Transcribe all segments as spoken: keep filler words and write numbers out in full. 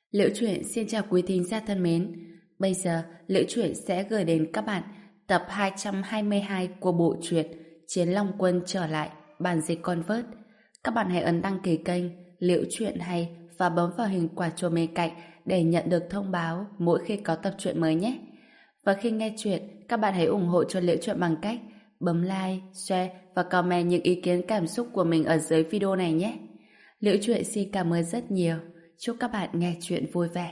Liễu Chuyện xin chào quý thính giả thân mến. Bây giờ, Liễu Chuyện sẽ gửi đến các bạn tập hai trăm hai mươi hai của bộ truyện Chiến Long Quân trở lại, bản dịch Convert. Các bạn hãy ấn đăng ký kênh Liễu Chuyện hay và bấm vào hình quả chuông bên cạnh để nhận được thông báo mỗi khi có tập truyện mới nhé. Và khi nghe chuyện, các bạn hãy ủng hộ cho Liễu Chuyện bằng cách bấm like, share và comment những ý kiến cảm xúc của mình ở dưới video này nhé. Liễu Chuyện xin cảm ơn rất nhiều. Chúc các bạn nghe chuyện vui vẻ.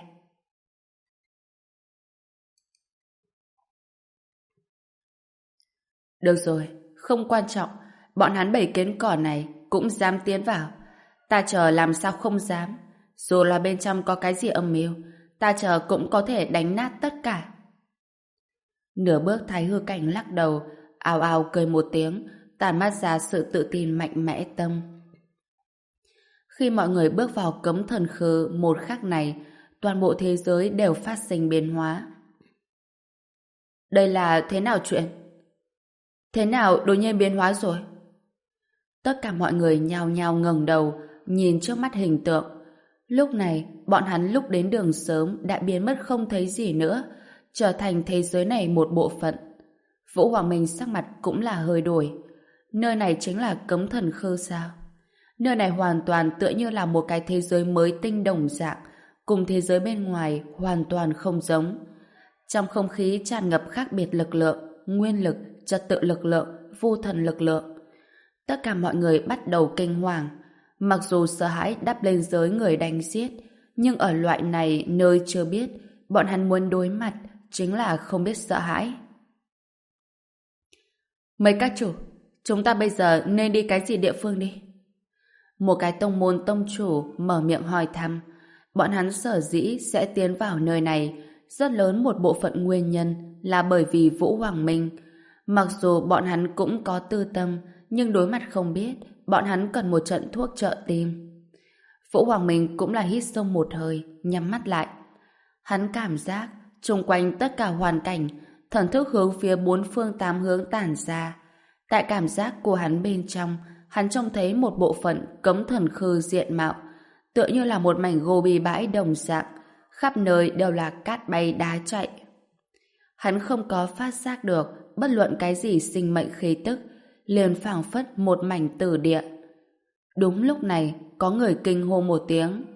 Được rồi, không quan trọng. Bọn hắn bầy kiến cỏ này cũng dám tiến vào. Ta chờ làm sao không dám. Dù là bên trong có cái gì âm mưu, ta chờ cũng có thể đánh nát tất cả. Nửa bước Thái Hư Cảnh lắc đầu, ào ào cười một tiếng, tản mát ra sự tự tin mạnh mẽ tâm. Khi mọi người bước vào cấm thần khư một khắc này, toàn bộ thế giới đều phát sinh biến hóa. Đây là thế nào chuyện? Thế nào đột nhiên biến hóa rồi? Tất cả mọi người nhao nhao ngẩng đầu, nhìn trước mắt hình tượng. Lúc này, bọn hắn lúc đến đường sớm đã biến mất không thấy gì nữa, trở thành thế giới này một bộ phận. Vũ Hoàng Minh sắc mặt cũng là hơi đổi. Nơi này chính là cấm thần khư sao? Nơi này hoàn toàn tựa như là một cái thế giới mới tinh đồng dạng, cùng thế giới bên ngoài hoàn toàn không giống. Trong không khí tràn ngập khác biệt lực lượng, nguyên lực, trật tự lực lượng, vô thần lực lượng. Tất cả mọi người bắt đầu kinh hoàng. Mặc dù sợ hãi đắp lên giới người đánh giết, nhưng ở loại này nơi chưa biết, bọn hắn muốn đối mặt chính là không biết sợ hãi. Mấy các chủ, chúng ta bây giờ nên đi cái gì địa phương đi? Một cái tông môn tông chủ mở miệng hỏi thăm. Bọn hắn sở dĩ sẽ tiến vào nơi này, rất lớn một bộ phận nguyên nhân là bởi vì Vũ Hoàng Minh. Mặc dù bọn hắn cũng có tư tâm, nhưng đối mặt không biết, bọn hắn cần một trận thuốc trợ tim. Vũ Hoàng Minh cũng là hít sâu một hơi, nhắm mắt lại. Hắn cảm giác xung quanh tất cả hoàn cảnh, thần thức hướng phía bốn phương tám hướng tản ra. Tại cảm giác của hắn bên trong, hắn trông thấy một bộ phận cấm thần khư diện mạo, tựa như là một mảnh gô bì bãi đồng dạng, khắp nơi đều là cát bay đá chạy. Hắn không có phát giác được bất luận cái gì sinh mệnh khí tức, liền phảng phất một mảnh tử địa. Đúng lúc này, có người kinh hô một tiếng.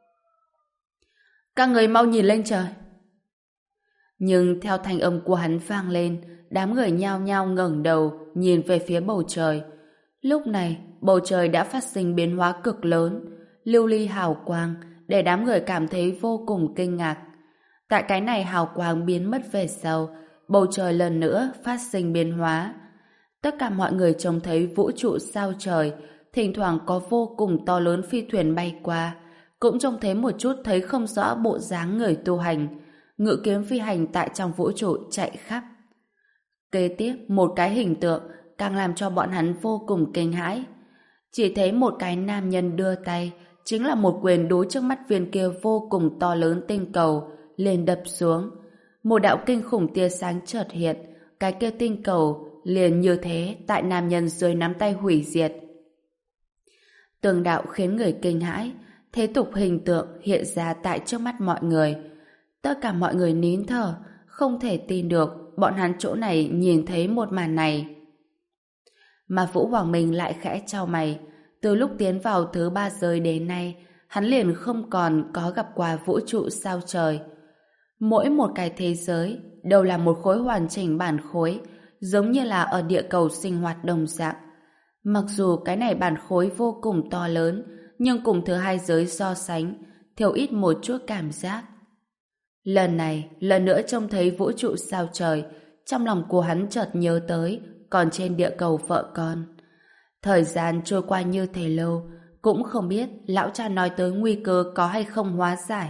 Các người mau nhìn lên trời! Nhưng theo thanh âm của hắn vang lên, đám người nhao nhao ngẩng đầu nhìn về phía bầu trời. Lúc này, bầu trời đã phát sinh biến hóa cực lớn, lưu ly hào quang, để đám người cảm thấy vô cùng kinh ngạc. Tại cái này hào quang biến mất về sau, bầu trời lần nữa phát sinh biến hóa. Tất cả mọi người trông thấy vũ trụ sao trời, thỉnh thoảng có vô cùng to lớn phi thuyền bay qua, cũng trông thấy một chút thấy không rõ bộ dáng người tu hành, ngự kiếm phi hành tại trong vũ trụ chạy khắp. Kế tiếp, một cái hình tượng càng làm cho bọn hắn vô cùng kinh hãi. Chỉ thấy một cái nam nhân đưa tay, chính là một quyền đối trước mắt viên kia vô cùng to lớn tinh cầu, liền đập xuống. Một đạo kinh khủng tia sáng chợt hiện, cái kia tinh cầu liền như thế tại nam nhân dưới nắm tay hủy diệt. Tường đạo khiến người kinh hãi, thế tục hình tượng hiện ra tại trước mắt mọi người. Tất cả mọi người nín thở, không thể tin được bọn hắn chỗ này nhìn thấy một màn này. Mà Vũ Hoàng Minh lại khẽ chau mày. Từ lúc tiến vào thứ ba giới đến nay, hắn liền không còn có gặp qua vũ trụ sao trời. Mỗi một cái thế giới đều là một khối hoàn chỉnh bản khối, giống như là ở địa cầu sinh hoạt đồng dạng. Mặc dù cái này bản khối vô cùng to lớn, nhưng cùng thứ hai giới so sánh, thiếu ít một chút cảm giác. Lần này, lần nữa trông thấy vũ trụ sao trời, trong lòng của hắn chợt nhớ tới còn trên địa cầu vợ con. Thời gian trôi qua như thế lâu, cũng không biết lão cha nói tới nguy cơ có hay không hóa giải.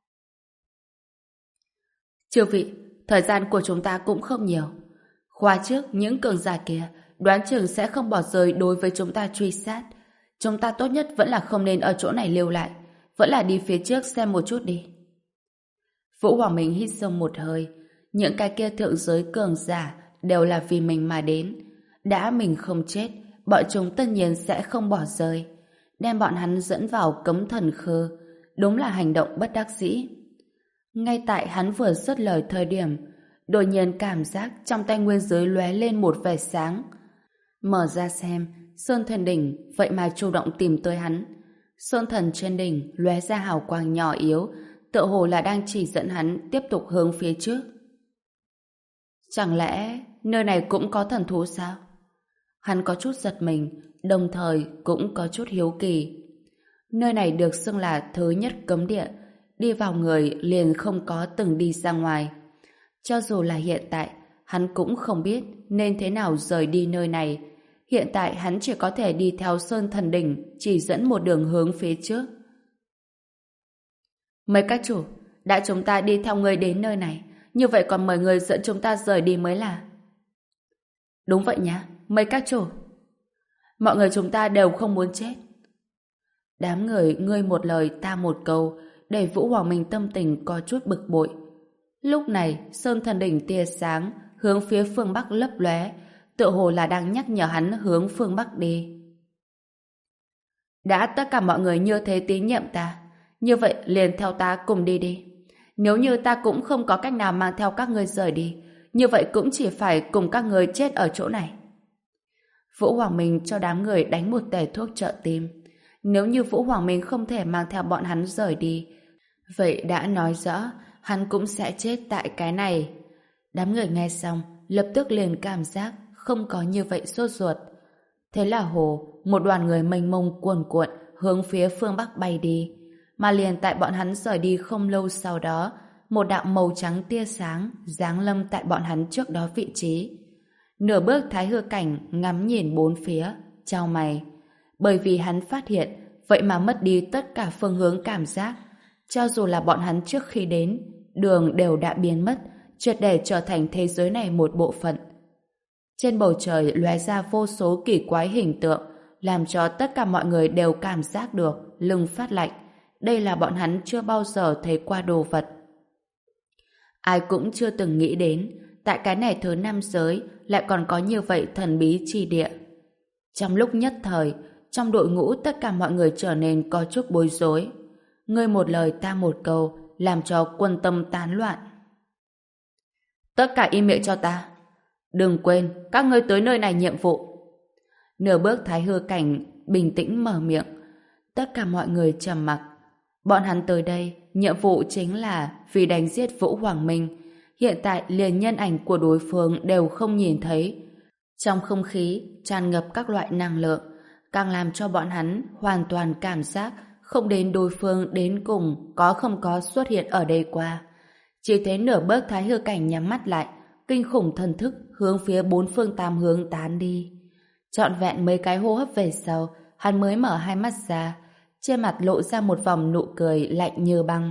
Chư vị, thời gian của chúng ta cũng không nhiều. Khóa trước những cường giả kia đoán chừng sẽ không bỏ rơi đối với chúng ta truy sát. Chúng ta tốt nhất vẫn là không nên ở chỗ này lưu lại, vẫn là đi phía trước xem một chút đi. Vũ Hoàng Minh hít sâu một hơi. Những cái kia thượng giới cường giả đều là vì mình mà đến. Đã mình không chết, bọn chúng tất nhiên sẽ không bỏ rơi. Đem bọn hắn dẫn vào cấm thần khư. Đúng là hành động bất đắc dĩ. Ngay tại hắn vừa dứt lời thời điểm, đột nhiên cảm giác trong tay nguyên giới lóe lên một vẻ sáng. Mở ra xem, Sơn Thần Đỉnh vậy mà chủ động tìm tới hắn. Sơn Thần trên đỉnh lóe ra hào quang nhỏ yếu, tựa hồ là đang chỉ dẫn hắn tiếp tục hướng phía trước. Chẳng lẽ nơi này cũng có thần thú sao? Hắn có chút giật mình, đồng thời cũng có chút hiếu kỳ. Nơi này được xưng là thứ nhất cấm địa, đi vào người liền không có từng đi ra ngoài. Cho dù là hiện tại, hắn cũng không biết nên thế nào rời đi nơi này. Hiện tại hắn chỉ có thể đi theo Sơn Thần Đỉnh, chỉ dẫn một đường hướng phía trước. Mấy các chủ, đã chúng ta đi theo người đến nơi này, như vậy còn mời người dẫn chúng ta rời đi mới là. Đúng vậy nhá, mấy các chủ. Mọi người chúng ta đều không muốn chết. Đám người ngươi một lời ta một câu, để Vũ Hoàng Minh tâm tình có chút bực bội. Lúc này, Sơn Thần Đỉnh tia sáng hướng phía phương Bắc lấp lóe, tựa hồ là đang nhắc nhở hắn hướng phương Bắc đi. Đã tất cả mọi người như thế tín nhiệm ta, như vậy liền theo ta cùng đi đi. Nếu như ta cũng không có cách nào mang theo các ngươi rời đi, như vậy cũng chỉ phải cùng các ngươi chết ở chỗ này. Vũ Hoàng Minh cho đám người đánh một tể thuốc trợ tim. Nếu như Vũ Hoàng Minh không thể mang theo bọn hắn rời đi, vậy đã nói rõ hắn cũng sẽ chết tại cái này. Đám người nghe xong lập tức liền cảm giác không có như vậy sốt ruột. Thế là hồ, một đoàn người mênh mông cuồn cuộn hướng phía phương Bắc bay đi. Mà liền tại bọn hắn rời đi không lâu sau đó, một đạo màu trắng tia sáng giáng lâm tại bọn hắn trước đó vị trí. Nửa bước Thái Hư Cảnh ngắm nhìn bốn phía, chau mày. Bởi vì hắn phát hiện vậy mà mất đi tất cả phương hướng cảm giác. Cho dù là bọn hắn trước khi đến, đường đều đã biến mất, triệt để trở thành thế giới này một bộ phận. Trên bầu trời lóe ra vô số kỳ quái hình tượng, làm cho tất cả mọi người đều cảm giác được lưng phát lạnh. Đây là bọn hắn chưa bao giờ thấy qua đồ vật. Ai cũng chưa từng nghĩ đến, tại cái này thứ năm giới lại còn có như vậy thần bí chi địa. Trong lúc nhất thời, trong đội ngũ tất cả mọi người trở nên có chút bối rối. Ngươi một lời ta một câu, làm cho quân tâm tán loạn. Tất cả im miệng cho ta. Đừng quên, các ngươi tới nơi này nhiệm vụ. Nửa bước Thái Hư Cảnh bình tĩnh mở miệng. Tất cả mọi người trầm mặc. Bọn hắn tới đây, nhiệm vụ chính là vì đánh giết Vũ Hoàng Minh. Hiện tại liền nhân ảnh của đối phương đều không nhìn thấy. Trong không khí tràn ngập các loại năng lượng, càng làm cho bọn hắn hoàn toàn cảm giác không đến đối phương đến cùng có không có xuất hiện ở đây qua. Chỉ thấy nửa bước Thái Hư Cảnh nhắm mắt lại, kinh khủng thần thức hướng phía bốn phương tám hướng tán đi. Trọn vẹn mấy cái hô hấp về sau, hắn mới mở hai mắt ra, trên mặt lộ ra một vòng nụ cười lạnh như băng.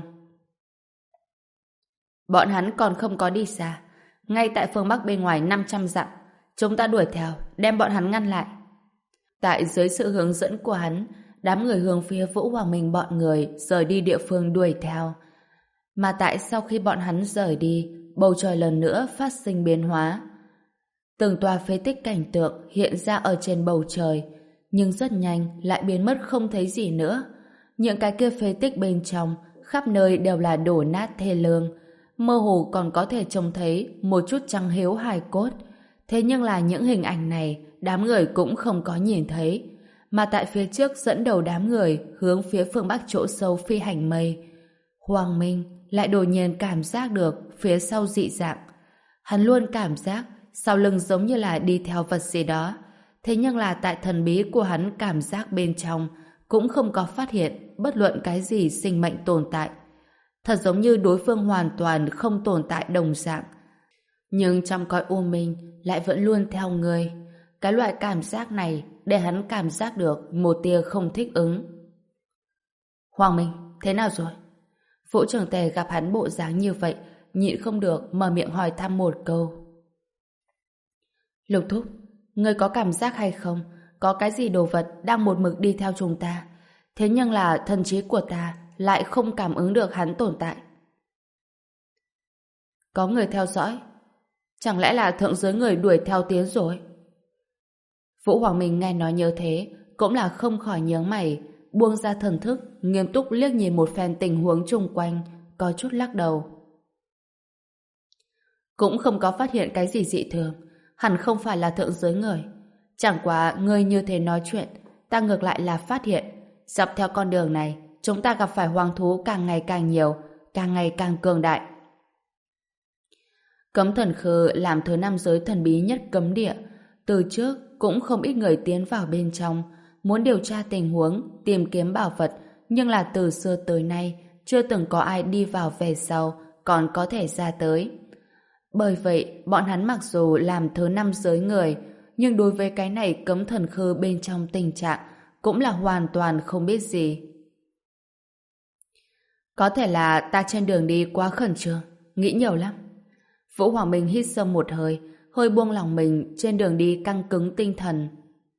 Bọn hắn còn không có đi xa, ngay tại phương Bắc bên ngoài năm trăm dặm, chúng ta đuổi theo, đem bọn hắn ngăn lại. Tại dưới sự hướng dẫn của hắn, đám người hướng phía Vũ Hoàng Minh bọn người rời đi địa phương đuổi theo. Mà tại sau khi bọn hắn rời đi, bầu trời lần nữa phát sinh biến hóa. Từng tòa phế tích cảnh tượng hiện ra ở trên bầu trời, nhưng rất nhanh lại biến mất không thấy gì nữa. Những cái kia phế tích bên trong khắp nơi đều là đổ nát thê lương, mơ hồ còn có thể trông thấy một chút trăng hiếu hài cốt. Thế nhưng là những hình ảnh này đám người cũng không có nhìn thấy, mà tại phía trước dẫn đầu đám người hướng phía phương Bắc chỗ sâu phi hành mây. Hoàng Minh lại đột nhiên cảm giác được phía sau dị dạng. Hắn luôn cảm giác sau lưng giống như là đi theo vật gì đó, thế nhưng là tại thần bí của hắn cảm giác bên trong cũng không có phát hiện bất luận cái gì sinh mệnh tồn tại. Thật giống như đối phương hoàn toàn không tồn tại đồng dạng. Nhưng trong cõi u minh lại vẫn luôn theo người. Cái loại cảm giác này để hắn cảm giác được một tia không thích ứng. Hoàng Minh, thế nào rồi? Vũ Trường Tề gặp hắn bộ dáng như vậy, nhịn không được mở miệng hỏi thăm một câu. Lục Thúc, ngươi có cảm giác hay không? Có cái gì đồ vật đang một mực đi theo chúng ta? Thế nhưng là thần trí của ta lại không cảm ứng được hắn tồn tại. Có người theo dõi. Chẳng lẽ là thượng giới người đuổi theo tiến rồi? Vũ Hoàng Minh nghe nói như thế cũng là không khỏi nhướng mày, buông ra thần thức, nghiêm túc liếc nhìn một phen tình huống chung quanh, có chút lắc đầu. Cũng không có phát hiện cái gì dị thường, hẳn không phải là thượng giới người. Chẳng qua ngươi như thế nói chuyện, ta ngược lại là phát hiện, dọc theo con đường này, chúng ta gặp phải hoang thú càng ngày càng nhiều, càng ngày càng cường đại. Cấm thần khư làm thứ năm giới thần bí nhất cấm địa, từ trước cũng không ít người tiến vào bên trong, muốn điều tra tình huống, tìm kiếm bảo vật, nhưng là từ xưa tới nay, chưa từng có ai đi vào về sau, còn có thể ra tới. Bởi vậy, bọn hắn mặc dù làm thứ năm giới người, nhưng đối với cái này cấm thần khư bên trong tình trạng, cũng là hoàn toàn không biết gì. Có thể là ta trên đường đi quá khẩn trương, nghĩ nhiều lắm. Vũ Hoàng Minh hít sâu một hơi, hơi buông lòng mình trên đường đi căng cứng tinh thần.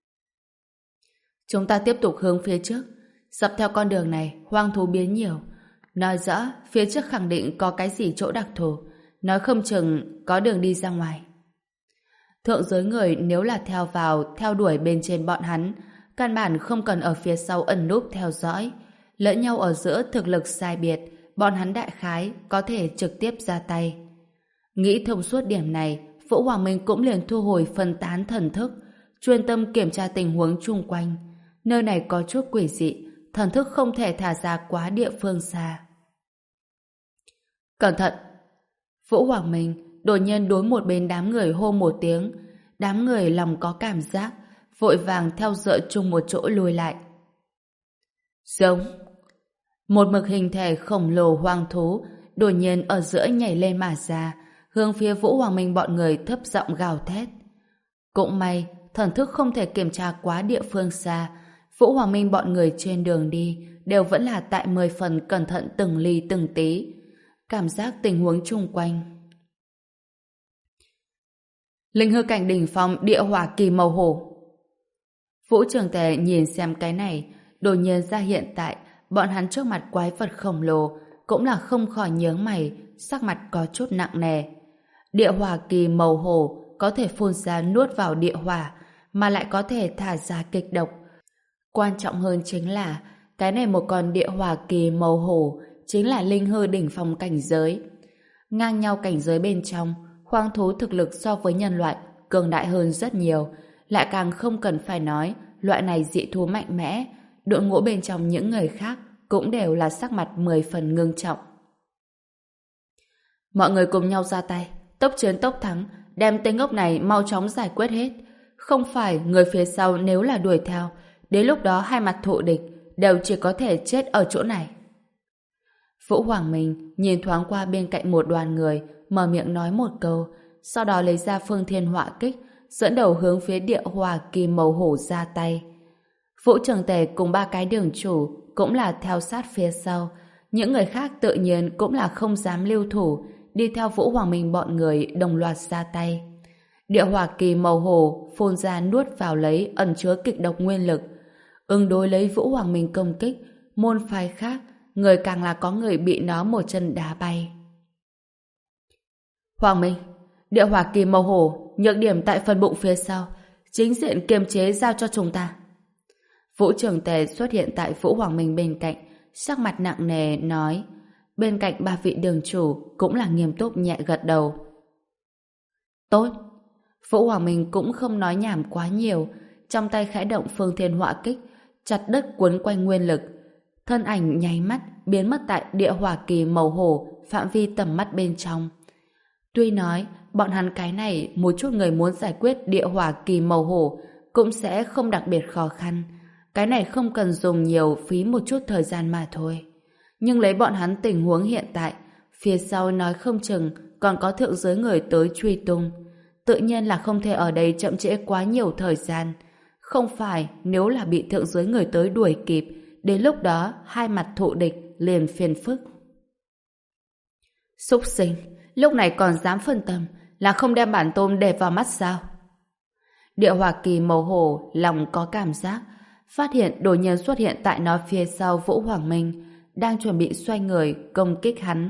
Chúng ta tiếp tục hướng phía trước. Dọc theo con đường này, hoang thú biến nhiều. Nói rõ, phía trước khẳng định có cái gì chỗ đặc thù. Nói không chừng có đường đi ra ngoài. Thượng giới người nếu là theo vào, theo đuổi bên trên bọn hắn, căn bản không cần ở phía sau ẩn núp theo dõi. Lẫn nhau ở giữa thực lực sai biệt, bọn hắn đại khái có thể trực tiếp ra tay. Nghĩ thông suốt điểm này, Vũ Hoàng Minh cũng liền thu hồi phân tán thần thức, chuyên tâm kiểm tra tình huống chung quanh. Nơi này có chút quỷ dị, thần thức không thể thả ra quá địa phương xa. Cẩn thận! Vũ Hoàng Minh đột nhiên đối một bên đám người hô một tiếng. Đám người lòng có cảm giác, vội vàng theo dõi chung một chỗ lùi lại. Giống! Một mực hình thể khổng lồ hoang thú đột nhiên ở giữa nhảy lên mà ra, hướng phía Vũ Hoàng Minh bọn người thấp giọng gào thét. Cũng may, thần thức không thể kiểm tra quá địa phương xa. Vũ Hoàng Minh bọn người trên đường đi đều vẫn là tại mười phần cẩn thận từng ly từng tí. Cảm giác tình huống chung quanh. Linh hư cảnh đỉnh phong địa hỏa kỳ màu hổ. Vũ Trường Tề nhìn xem cái này, đột nhiên ra hiện tại bọn hắn trước mặt quái vật khổng lồ cũng là không khỏi nhướng mày, sắc mặt có chút nặng nề. Địa hỏa kỳ màu hổ có thể phun ra nuốt vào địa hỏa, mà lại có thể thả ra kịch độc. Quan trọng hơn chính là cái này một con địa hỏa kỳ màu hổ chính là linh hư đỉnh phong cảnh giới. Ngang nhau cảnh giới bên trong, hoang thú thực lực so với nhân loại cường đại hơn rất nhiều, lại càng không cần phải nói loại này dị thú mạnh mẽ. Đội ngũ bên trong những người khác cũng đều là sắc mặt mười phần ngưng trọng. Mọi người cùng nhau ra tay, tốc chiến tốc thắng, đem tên ngốc này mau chóng giải quyết hết. Không phải người phía sau nếu là đuổi theo, đến lúc đó hai mặt thụ địch đều chỉ có thể chết ở chỗ này. Vũ Hoàng Minh nhìn thoáng qua bên cạnh một đoàn người, mở miệng nói một câu, sau đó lấy ra phương thiên họa kích, dẫn đầu hướng phía địa hỏa kỳ màu hổ ra tay. Vũ Trường Tề cùng ba cái đường chủ cũng là theo sát phía sau. Những người khác tự nhiên cũng là không dám lưu thủ, đi theo Vũ Hoàng Minh bọn người đồng loạt ra tay. Địa hỏa kỳ màu hổ phun ra nuốt vào lấy ẩn chứa kịch độc nguyên lực. Ứng đối lấy Vũ Hoàng Minh công kích, môn phái khác, người càng là có người bị nó một chân đá bay. Hoàng Minh, địa hỏa kỳ màu hổ, nhược điểm tại phần bụng phía sau, chính diện kiềm chế giao cho chúng ta. Vũ Trường Tề xuất hiện tại Vũ Hoàng Minh bên cạnh, sắc mặt nặng nề nói. Bên cạnh ba vị đường chủ cũng là nghiêm túc nhẹ gật đầu. Tốt. Vũ Hoàng Minh cũng không nói nhảm quá nhiều, trong tay khẽ động phương thiên họa kích, chặt đất cuốn quanh nguyên lực. Thân ảnh nháy mắt biến mất tại địa hỏa kỳ màu hổ phạm vi tầm mắt bên trong. Tuy nói bọn hắn cái này một chút người muốn giải quyết địa hỏa kỳ màu hổ cũng sẽ không đặc biệt khó khăn. Cái này không cần dùng nhiều phí một chút thời gian mà thôi. Nhưng lấy bọn hắn tình huống hiện tại, phía sau nói không chừng còn có thượng giới người tới truy tung. Tự nhiên là không thể ở đây chậm trễ quá nhiều thời gian. Không phải nếu là bị thượng giới người tới đuổi kịp, đến lúc đó hai mặt thụ địch liền phiền phức. Súc sinh, lúc này còn dám phân tâm, là không đem bản tôm để vào mắt sao? Địa hỏa kỳ màu hổ lòng có cảm giác, phát hiện đột nhiên xuất hiện tại nó phía sau Vũ Hoàng Minh, đang chuẩn bị xoay người công kích hắn.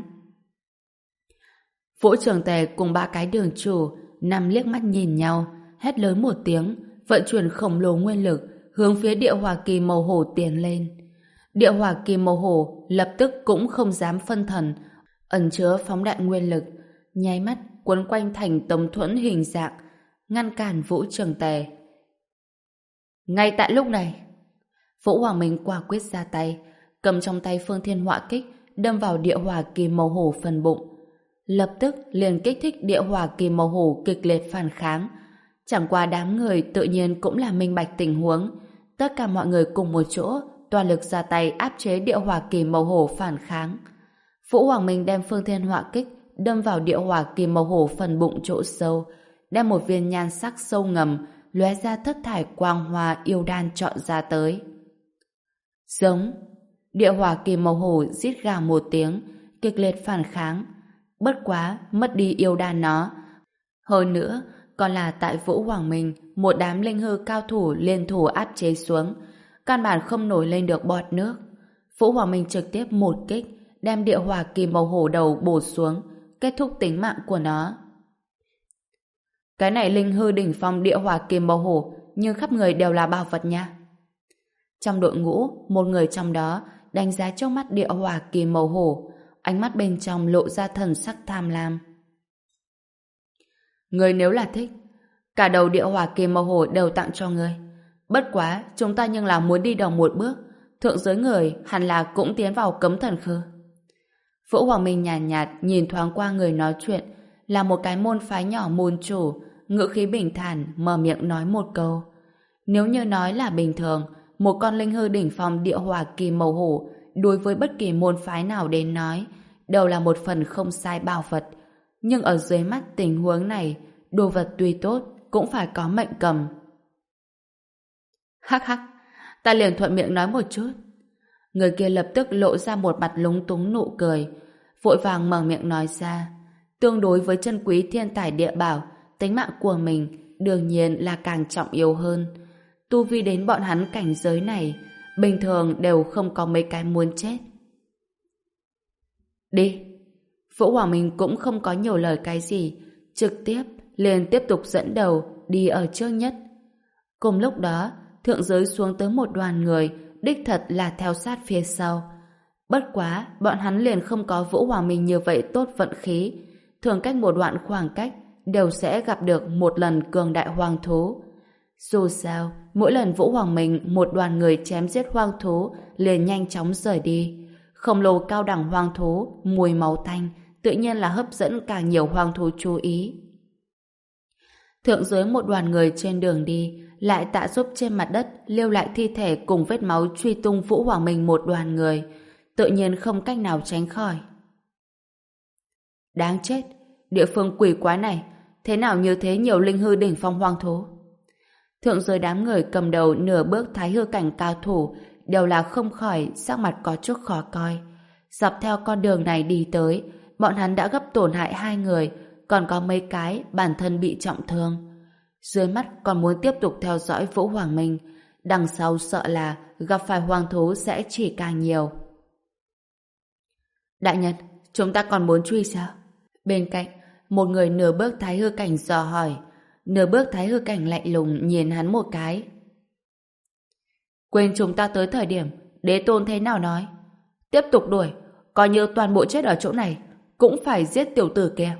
Vũ Trường Tề cùng ba cái đường chủ nằm liếc mắt nhìn nhau, hét lớn một tiếng, vận chuyển khổng lồ nguyên lực hướng phía địa hỏa kỳ màu hổ tiến lên. Địa hỏa kim màu hổ lập tức cũng không dám phân thần, ẩn chứa phóng đại nguyên lực, nháy mắt quấn quanh thành tấm thuẫn hình dạng, ngăn cản Vũ Trường Tề. Ngay tại lúc này, Vũ Hoàng Minh quả quyết ra tay, cầm trong tay Phương Thiên Hỏa Kích đâm vào địa hỏa kim màu hổ phần bụng. Lập tức liền kích thích địa hỏa kim màu hổ kịch liệt phản kháng. Chẳng qua đám người tự nhiên cũng là minh bạch tình huống. Tất cả mọi người cùng một chỗ toàn lực ra tay áp chế địa hỏa kim màu hổ phản kháng. Vũ Hoàng Minh đem Phương Thiên Hỏa Kích đâm vào địa hỏa kim màu hổ phần bụng chỗ sâu, đem một viên nhan sắc sâu ngầm lóe ra thất thải quang hoa yêu đan chọn ra tới. Giống. Địa hỏa kim màu hổ rít gào một tiếng, kịch liệt phản kháng. Bất quá mất đi yêu đan nó. Hơn nữa còn là tại Vũ Hoàng Minh một đám linh hư cao thủ liên thủ áp chế xuống, căn bản không nổi lên được bọt nước. Vũ Hoàng Minh trực tiếp một kích đem địa hỏa kim màu hổ đầu bổ xuống, kết thúc tính mạng của nó. Cái này linh hư đỉnh phong địa hỏa kim màu hổ, nhưng khắp người đều là bảo vật nha. Trong đội ngũ, một người trong đó đánh giá trước mắt địa hỏa kim màu hổ, ánh mắt bên trong lộ ra thần sắc tham lam. Người nếu là thích, cả đầu địa hỏa kim màu hổ đều tặng cho người. Bất quá, chúng ta nhưng là muốn đi đầu một bước, thượng giới người hẳn là cũng tiến vào cấm thần khư. Vũ Hoàng Minh nhàn nhạt, nhạt nhìn thoáng qua người nói chuyện, là một cái môn phái nhỏ môn chủ, ngữ khí bình thản mở miệng nói một câu. Nếu như nói là bình thường, một con linh hư đỉnh phong địa hỏa kim màu hổ đối với bất kỳ môn phái nào đến nói đều là một phần không sai bảo vật, nhưng ở dưới mắt tình huống này, đồ vật tuy tốt cũng phải có mệnh cầm. Hắc hắc, ta liền thuận miệng nói một chút. Người kia lập tức lộ ra một mặt lúng túng nụ cười, vội vàng mở miệng nói ra. Tương đối với chân quý thiên tài địa bảo, tính mạng của mình đương nhiên là càng trọng yếu hơn. Tu vi đến bọn hắn cảnh giới này, bình thường đều không có mấy cái muốn chết. Đi. Vũ Hoàng Minh cũng không có nhiều lời cái gì, trực tiếp liền tiếp tục dẫn đầu đi ở trước nhất. Cùng lúc đó, thượng giới xuống tới một đoàn người, đích thật là theo sát phía sau. Bất quá, bọn hắn liền không có Vũ Hoàng Minh như vậy tốt vận khí. Thường cách một đoạn khoảng cách đều sẽ gặp được một lần cường đại hoang thú. Dù sao, mỗi lần Vũ Hoàng Minh một đoàn người chém giết hoang thú liền nhanh chóng rời đi. Khổng lồ cao đẳng hoang thú, mùi máu tanh, tự nhiên là hấp dẫn càng nhiều hoang thú chú ý. Thượng giới một đoàn người trên đường đi lại tạ giúp trên mặt đất lưu lại thi thể cùng vết máu truy tung Vũ Hoàng Minh một đoàn người, tự nhiên không cách nào tránh khỏi. Đáng chết, địa phương quỷ quái này, thế nào như thế nhiều linh hư đỉnh phong hoang thú? Thượng giới đám người cầm đầu nửa bước thái hư cảnh cao thủ đều là không khỏi sắc mặt có chút khó coi. Dọc theo con đường này đi tới, bọn hắn đã gấp tổn hại hai người, còn có mấy cái bản thân bị trọng thương. Dưới mắt còn muốn tiếp tục theo dõi Vũ Hoàng Minh, đằng sau sợ là gặp phải hoang thú sẽ chỉ càng nhiều. Đại nhân, chúng ta còn muốn truy sao? Bên cạnh, một người nửa bước thái hư cảnh dò hỏi. Nửa bước thái hư cảnh lạnh lùng nhìn hắn một cái. Quên chúng ta tới thời điểm đế tôn thế nào nói? Tiếp tục đuổi, coi như toàn bộ chết ở chỗ này, cũng phải giết tiểu tử kia.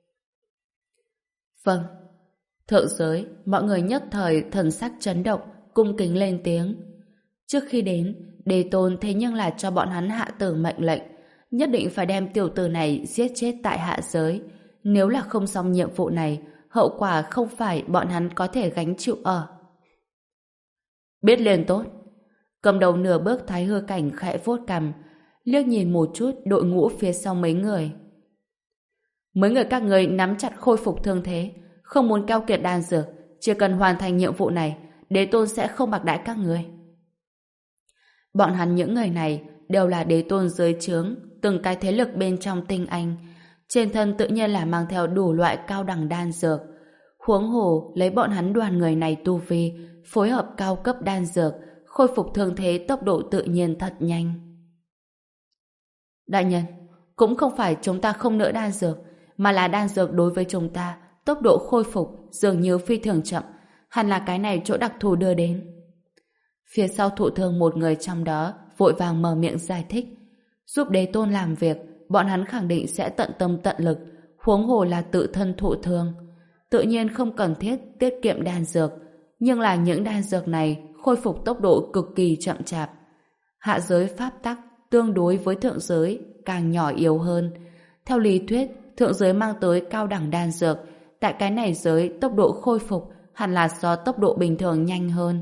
Vâng. Thượng giới, mọi người nhất thời thần sắc chấn động, cung kính lên tiếng. Trước khi đến, đế tôn thế nhưng là cho bọn hắn hạ tử mệnh lệnh, nhất định phải đem tiểu tử này giết chết tại hạ giới. Nếu là không xong nhiệm vụ này, hậu quả không phải bọn hắn có thể gánh chịu ở. Biết liền tốt. Cầm đầu nửa bước thái hư cảnh khẽ vuốt cằm, liếc nhìn một chút đội ngũ phía sau mấy người. Mấy người các người nắm chặt khôi phục thương thế, không muốn keo kiệt đan dược, chỉ cần hoàn thành nhiệm vụ này, đế tôn sẽ không bạc đãi các người. Bọn hắn những người này đều là đế tôn dưới trướng, từng cái thế lực bên trong tinh anh, trên thân tự nhiên là mang theo đủ loại cao đẳng đan dược. Huống hồ lấy bọn hắn đoàn người này tu vi, phối hợp cao cấp đan dược, khôi phục thương thế tốc độ tự nhiên thật nhanh. Đại nhân, cũng không phải chúng ta không nỡ đan dược, mà là đan dược đối với chúng ta tốc độ khôi phục dường như phi thường chậm, hẳn là cái này chỗ đặc thù đưa đến. Phía sau thụ thương một người trong đó vội vàng mở miệng giải thích. Giúp đế tôn làm việc, bọn hắn khẳng định sẽ tận tâm tận lực, huống hồ là tự thân thụ thương. Tự nhiên không cần thiết tiết kiệm đan dược, nhưng là những đan dược này khôi phục tốc độ cực kỳ chậm chạp. Hạ giới pháp tắc tương đối với thượng giới càng nhỏ yếu hơn. Theo lý thuyết, thượng giới mang tới cao đẳng đan dược, tại cái này giới tốc độ khôi phục hẳn là do tốc độ bình thường nhanh hơn.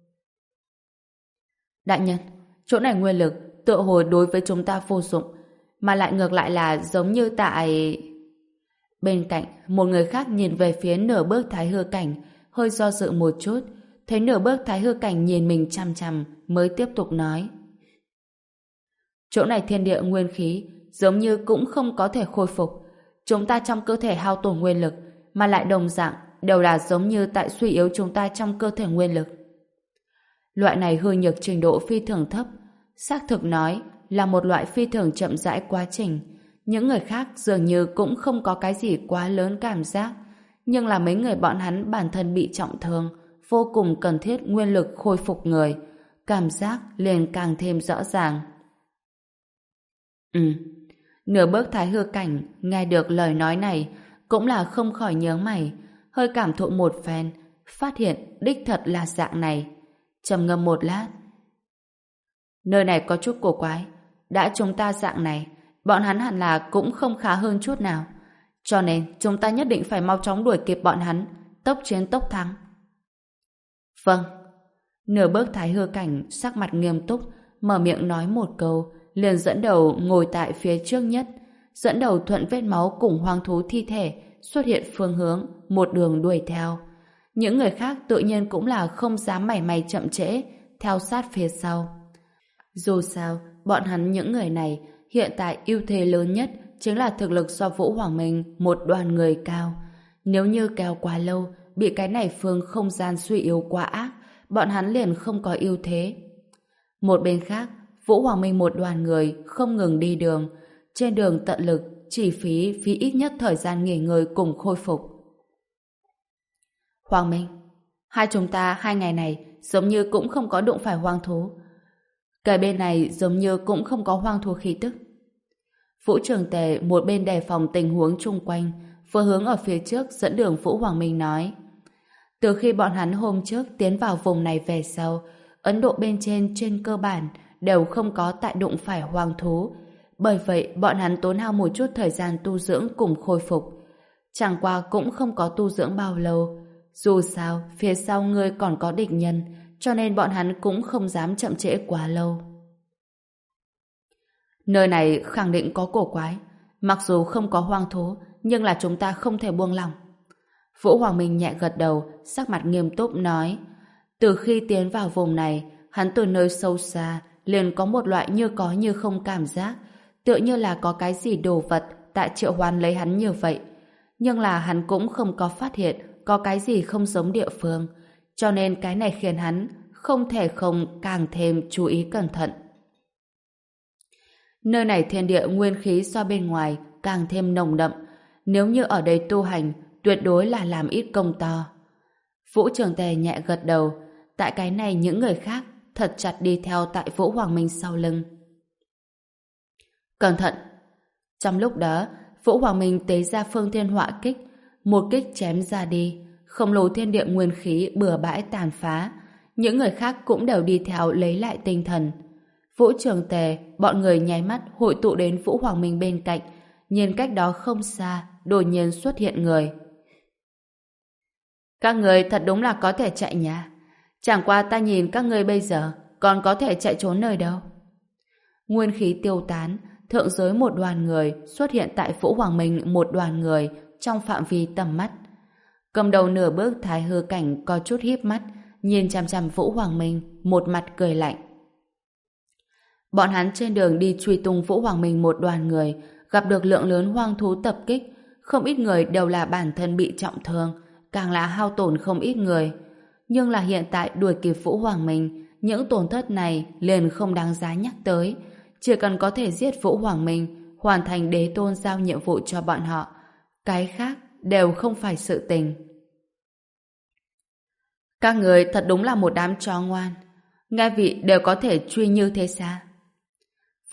Đại nhân, chỗ này nguyên lực tựa hồ đối với chúng ta vô dụng, mà lại ngược lại là giống như tại... Bên cạnh, một người khác nhìn về phía nửa bước thái hư cảnh, hơi do dự một chút, thấy nửa bước thái hư cảnh nhìn mình chằm chằm, mới tiếp tục nói. Chỗ này thiên địa nguyên khí, giống như cũng không có thể khôi phục. Chúng ta trong cơ thể hao tổn nguyên lực, mà lại đồng dạng, đều là giống như tại suy yếu chúng ta trong cơ thể nguyên lực. Loại này hư nhược trình độ phi thường thấp, xác thực nói là một loại phi thường chậm rãi quá trình. Những người khác dường như cũng không có cái gì quá lớn cảm giác, nhưng là mấy người bọn hắn bản thân bị trọng thương, vô cùng cần thiết nguyên lực khôi phục người, cảm giác liền càng thêm rõ ràng. Ừ, nửa bước thái hư cảnh nghe được lời nói này cũng là không khỏi nhớ mày, hơi cảm thụ một phen, phát hiện đích thật là dạng này. Trầm ngâm một lát. Nơi này có chút cổ quái, đã chúng ta dạng này, bọn hắn hẳn là cũng không khá hơn chút nào. Cho nên chúng ta nhất định phải mau chóng đuổi kịp bọn hắn, tốc chiến tốc thắng. Vâng. Nửa bước thái hư cảnh sắc mặt nghiêm túc, mở miệng nói một câu, liền dẫn đầu ngồi tại phía trước nhất, dẫn đầu thuận vết máu cùng hoang thú thi thể xuất hiện phương hướng, một đường đuổi theo. Những người khác tự nhiên cũng là không dám mảy may chậm trễ, theo sát phía sau. Dù sao, bọn hắn những người này hiện tại ưu thế lớn nhất chính là thực lực do Vũ Hoàng Minh một đoàn người cao. Nếu như kéo quá lâu, bị cái này phương không gian suy yếu quá ác, bọn hắn liền không có ưu thế. Một bên khác, Vũ Hoàng Minh một đoàn người không ngừng đi đường, trên đường tận lực chỉ phí phí ít nhất thời gian nghỉ ngơi cùng khôi phục. Hoàng Minh, hai chúng ta hai ngày này giống như cũng không có đụng phải hoang thú. Cái bên này giống như cũng không có hoang thú khí tức. Vũ Trường Tề một bên đề phòng tình huống chung quanh, vừa hướng ở phía trước dẫn đường Vũ Hoàng Minh nói. Từ khi bọn hắn hôm trước tiến vào vùng này về sau, Ấn Độ bên trên trên cơ bản đều không có tại đụng phải hoang thú. Bởi vậy bọn hắn tốn hao một chút thời gian tu dưỡng cùng khôi phục. Chẳng qua cũng không có tu dưỡng bao lâu. Dù sao, phía sau ngươi còn có địch nhân, cho nên bọn hắn cũng không dám chậm trễ quá lâu. Nơi này khẳng định có cổ quái. Mặc dù không có hoang thú, nhưng là chúng ta không thể buông lỏng. Vũ Hoàng Minh nhẹ gật đầu, sắc mặt nghiêm túc nói. Từ khi tiến vào vùng này, hắn từ nơi sâu xa liền có một loại như có như không cảm giác, tựa như là có cái gì đồ vật tại triệu hoán lấy hắn như vậy. Nhưng là hắn cũng không có phát hiện có cái gì không giống địa phương, cho nên cái này khiến hắn không thể không càng thêm chú ý cẩn thận. Nơi này thiên địa nguyên khí so bên ngoài càng thêm nồng đậm, nếu như ở đây tu hành tuyệt đối là làm ít công to. Vũ Trường Tề nhẹ gật đầu, tại cái này những người khác thật chặt đi theo tại Vũ Hoàng Minh sau lưng. Cẩn thận! Trong lúc đó, Vũ Hoàng Minh tế ra phương thiên họa kích, một kích chém ra đi, khổng lồ thiên địa nguyên khí bừa bãi tàn phá. Những người khác cũng đều đi theo lấy lại tinh thần. Vũ Trường Tề, bọn người nháy mắt hội tụ đến Vũ Hoàng Minh bên cạnh, nhìn cách đó không xa, đột nhiên xuất hiện người. Các người thật đúng là có thể chạy nha. Chẳng qua ta nhìn các người bây giờ còn có thể chạy trốn nơi đâu. Nguyên khí tiêu tán, thượng giới một đoàn người xuất hiện tại Vũ Hoàng Minh một đoàn người trong phạm vi tầm mắt. Cầm đầu nửa bước thái hư cảnh có chút híp mắt, nhìn chằm chằm Vũ Hoàng Minh, một mặt cười lạnh. Bọn hắn trên đường đi truy tung Vũ Hoàng Minh một đoàn người, gặp được lượng lớn hoang thú tập kích, không ít người đều là bản thân bị trọng thương, càng là hao tổn không ít người. Nhưng là hiện tại đuổi kịp Vũ Hoàng Minh, những tổn thất này liền không đáng giá nhắc tới. Chỉ cần có thể giết Vũ Hoàng Minh, hoàn thành đế tôn giao nhiệm vụ cho bọn họ, cái khác đều không phải sự tình. Các người thật đúng là một đám chó ngoan. Nghe vị đều có thể truy như thế xa.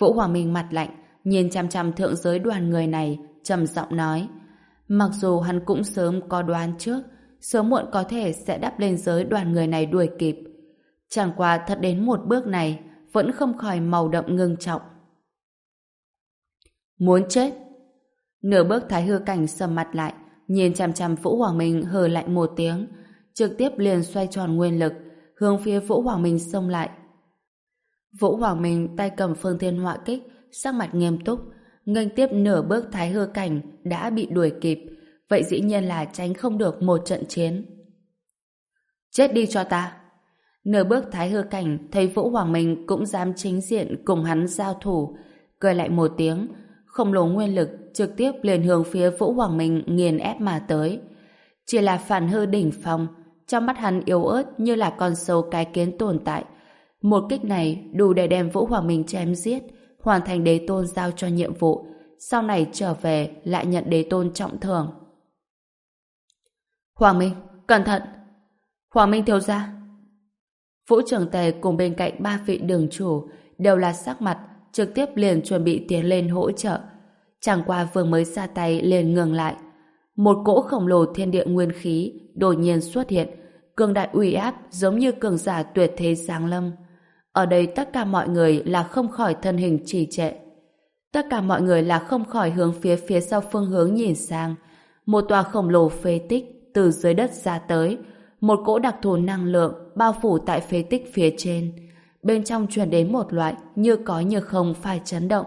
Vũ Hoàng Minh mặt lạnh, nhìn chằm chằm thượng giới đoàn người này, trầm giọng nói. Mặc dù hắn cũng sớm có đoán trước, sớm muộn có thể sẽ đáp lên giới đoàn người này đuổi kịp. Chẳng qua thật đến một bước này, vẫn không khỏi màu đậm ngưng trọng. Muốn chết? Nửa bước Thái Hư Cảnh sầm mặt lại, nhìn chằm chằm Vũ Hoàng Minh hừ lạnh một tiếng, trực tiếp liền xoay tròn nguyên lực, hướng phía Vũ Hoàng Minh xông lại. Vũ Hoàng Minh tay cầm Phương Thiên Họa Kích, sắc mặt nghiêm túc, nghênh tiếp nửa bước Thái Hư Cảnh đã bị đuổi kịp, vậy dĩ nhiên là tránh không được một trận chiến. Chết đi cho ta! Nửa bước Thái Hư Cảnh thấy Vũ Hoàng Minh cũng dám chính diện cùng hắn giao thủ, cười lại một tiếng, khổng lồ nguyên lực trực tiếp liền hướng phía Vũ Hoàng Minh nghiền ép mà tới. Chỉ là phản hư đỉnh phong, trong mắt hắn yếu ớt như là con sâu cái kiến tồn tại. Một kích này đủ để đem Vũ Hoàng Minh chém giết, hoàn thành đế tôn giao cho nhiệm vụ, sau này trở về lại nhận đế tôn trọng thưởng. Hoàng Minh, cẩn thận! Hoàng Minh thiếu gia! Vũ Trường Tề cùng bên cạnh ba vị đường chủ đều là sắc mặt, trực tiếp liền chuẩn bị tiến lên hỗ trợ. Chẳng qua vừa mới ra tay liền ngừng lại. Một cỗ khổng lồ thiên địa nguyên khí đột nhiên xuất hiện, cường đại uy áp giống như cường giả tuyệt thế giáng lâm. Ở đây tất cả mọi người là không khỏi thân hình trì trệ. Tất cả mọi người là không khỏi hướng phía phía sau phương hướng nhìn sang. Một tòa khổng lồ phế tích từ dưới đất ra tới, một cỗ đặc thù năng lượng bao phủ tại phế tích phía trên. Bên trong truyền đến một loại như có như không phải chấn động.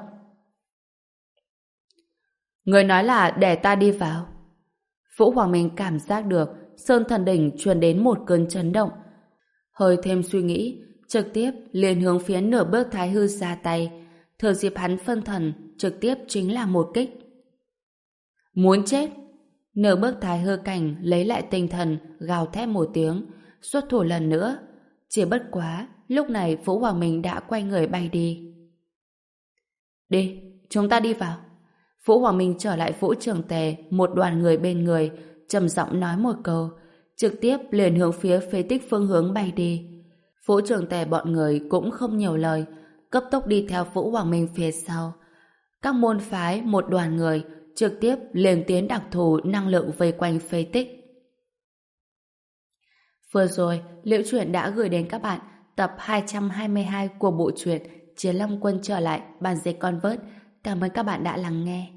Người nói là để ta đi vào. Vũ Hoàng Minh cảm giác được Sơn Thần Đỉnh truyền đến một cơn chấn động. Hơi thêm suy nghĩ, trực tiếp liền hướng phía nửa bước Thái Hư ra tay, thừa dịp hắn phân thần, trực tiếp chính là một kích. Muốn chết! Nửa bước Thái Hư Cảnh lấy lại tinh thần, gào thét một tiếng, xuất thủ lần nữa. Chỉ bất quá, lúc này Vũ Hoàng Minh đã quay người bay đi. Đi, chúng ta đi vào. Vũ Hoàng Minh trở lại Vũ Trường Tề, một đoàn người bên người, trầm giọng nói một câu, trực tiếp liền hướng phía phế tích phương hướng bay đi. Vũ Trường Tề bọn người cũng không nhiều lời, cấp tốc đi theo Vũ Hoàng Minh phía sau. Các môn phái một đoàn người trực tiếp liền tiến đặc thù năng lượng vây quanh phế tích. Vừa rồi, Liễu Chuyện đã gửi đến các bạn tập hai trăm hai mươi hai của bộ truyện Chiến Long Quân trở lại bản dịch Convert. Cảm ơn các bạn đã lắng nghe.